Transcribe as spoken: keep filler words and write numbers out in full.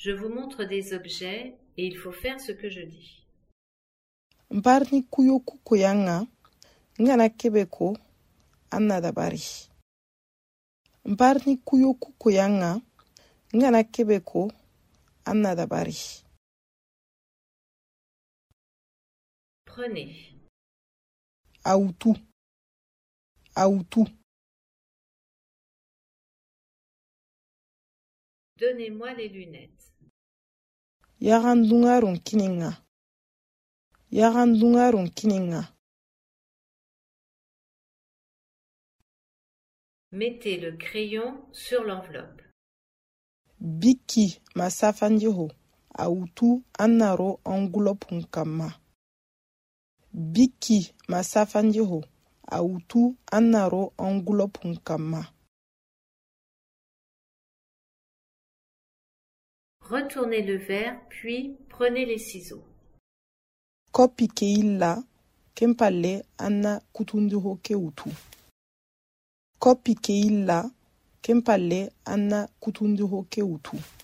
Je vous montre des objets et il faut faire ce que je dis. Mbarni kuyo kukuyanga, ngana kebeko, anna dabari. Mbarni kuyo kukuyanga, ngana kebeko, anna dabari. Prenez. Autu. Autu. Donnez-moi les lunettes. Yarandungarun kininga. Yarandungarun kininga. Mettez le crayon sur l'enveloppe. Biki masafanjiho. Autu annaro enveloppe kama. Biki masafanjiho. Autu annaro enveloppe kama. Retournez le verre, puis prenez les ciseaux. Kopi keila kempale anna kutundiho keutu. Kopi keila kempale anna kutundiho keutu.